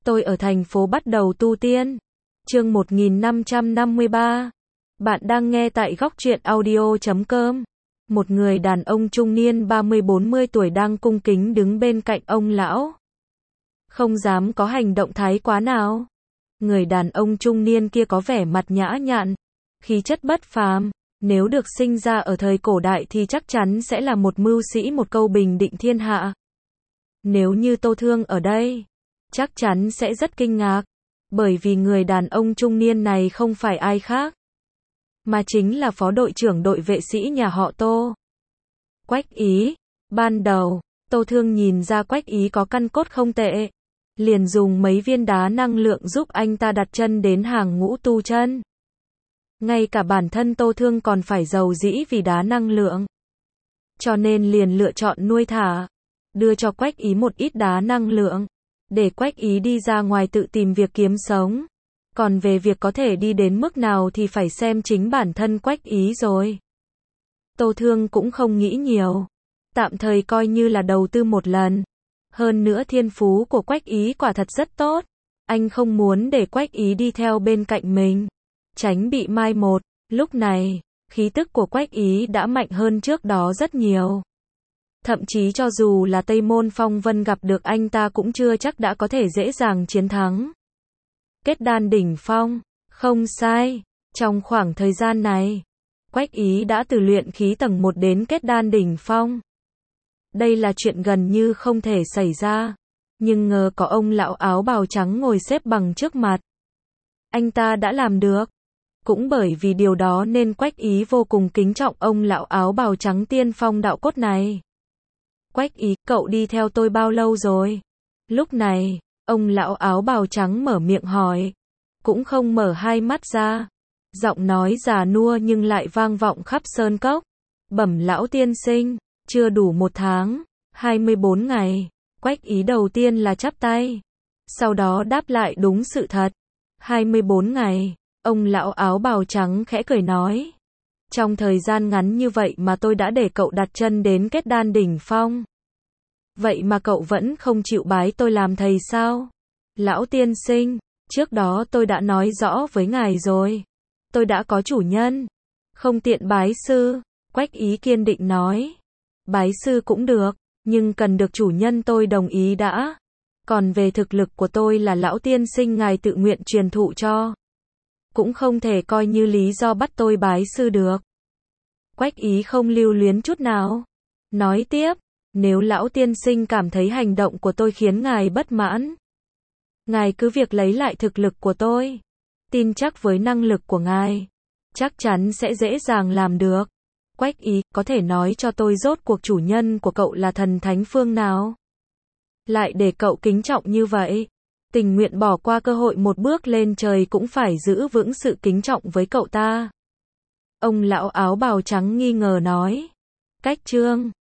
Tôi ở thành phố bắt đầu tu tiên. Chương 1553. Bạn đang nghe tại góc truyện audio.com. Một người đàn ông trung niên 30-40 tuổi đang cung kính đứng bên cạnh ông lão. Không dám có hành động thái quá nào. Người đàn ông trung niên kia có vẻ mặt nhã nhặn, khí chất bất phàm. Nếu được sinh ra ở thời cổ đại thì chắc chắn sẽ là một mưu sĩ, một câu bình định thiên hạ. Nếu như Tô Thương ở đây, chắc chắn sẽ rất kinh ngạc, bởi vì người đàn ông trung niên này không phải ai khác, mà chính là phó đội trưởng đội vệ sĩ nhà họ Tô, Quách Ý. Ban đầu, Tô Thương nhìn ra Quách Ý có căn cốt không tệ, liền dùng mấy viên đá năng lượng giúp anh ta đặt chân đến hàng ngũ tu chân. Ngay cả bản thân Tô Thương còn phải giàu dĩ vì đá năng lượng, cho nên liền lựa chọn nuôi thả, đưa cho Quách Ý một ít đá năng lượng, để Quách Ý đi ra ngoài tự tìm việc kiếm sống. Còn về việc có thể đi đến mức nào thì phải xem chính bản thân Quách Ý rồi. Tô Thương cũng không nghĩ nhiều, tạm thời coi như là đầu tư một lần. Hơn nữa thiên phú của Quách Ý quả thật rất tốt, anh không muốn để Quách Ý đi theo bên cạnh mình, tránh bị mai một. Lúc này, khí tức của Quách Ý đã mạnh hơn trước đó rất nhiều. Thậm chí cho dù là Tây Môn Phong Vân gặp được anh ta cũng chưa chắc đã có thể dễ dàng chiến thắng. Kết đan đỉnh phong, không sai. Trong khoảng thời gian này, Quách Ý đã từ luyện khí tầng 1 đến kết đan đỉnh phong. Đây là chuyện gần như không thể xảy ra, nhưng ngờ có ông lão áo bào trắng ngồi xếp bằng trước mặt, anh ta đã làm được. Cũng bởi vì điều đó nên Quách Ý vô cùng kính trọng ông lão áo bào trắng tiên phong đạo cốt này. Quách Ý, cậu đi theo tôi bao lâu rồi? Lúc này, ông lão áo bào trắng mở miệng hỏi, cũng không mở hai mắt ra. Giọng nói già nua nhưng lại vang vọng khắp sơn cốc. Bẩm lão tiên sinh, chưa đủ 1 tháng, 24 ngày. Quách Ý đầu tiên là chắp tay, sau đó đáp lại đúng sự thật. 24 ngày, ông lão áo bào trắng khẽ cười nói. Trong thời gian ngắn như vậy mà tôi đã để cậu đặt chân đến kết đan đỉnh phong. Vậy mà cậu vẫn không chịu bái tôi làm thầy sao? Lão tiên sinh, trước đó tôi đã nói rõ với ngài rồi. Tôi đã có chủ nhân, không tiện bái sư. Quách Ý kiên định nói. Bái sư cũng được, nhưng cần được chủ nhân tôi đồng ý đã. Còn về thực lực của tôi là lão tiên sinh ngài tự nguyện truyền thụ cho, cũng không thể coi như lý do bắt tôi bái sư được. Quách Ý không lưu luyến chút nào, nói tiếp, nếu lão tiên sinh cảm thấy hành động của tôi khiến ngài bất mãn, ngài cứ việc lấy lại thực lực của tôi. Tin chắc với năng lực của ngài, chắc chắn sẽ dễ dàng làm được. Quách Ý, có thể nói cho tôi rốt cuộc chủ nhân của cậu là thần thánh phương nào? Lại để cậu kính trọng như vậy, tình nguyện bỏ qua cơ hội một bước lên trời cũng phải giữ vững sự kính trọng với cậu ta. Ông lão áo bào trắng nghi ngờ nói. Cách chương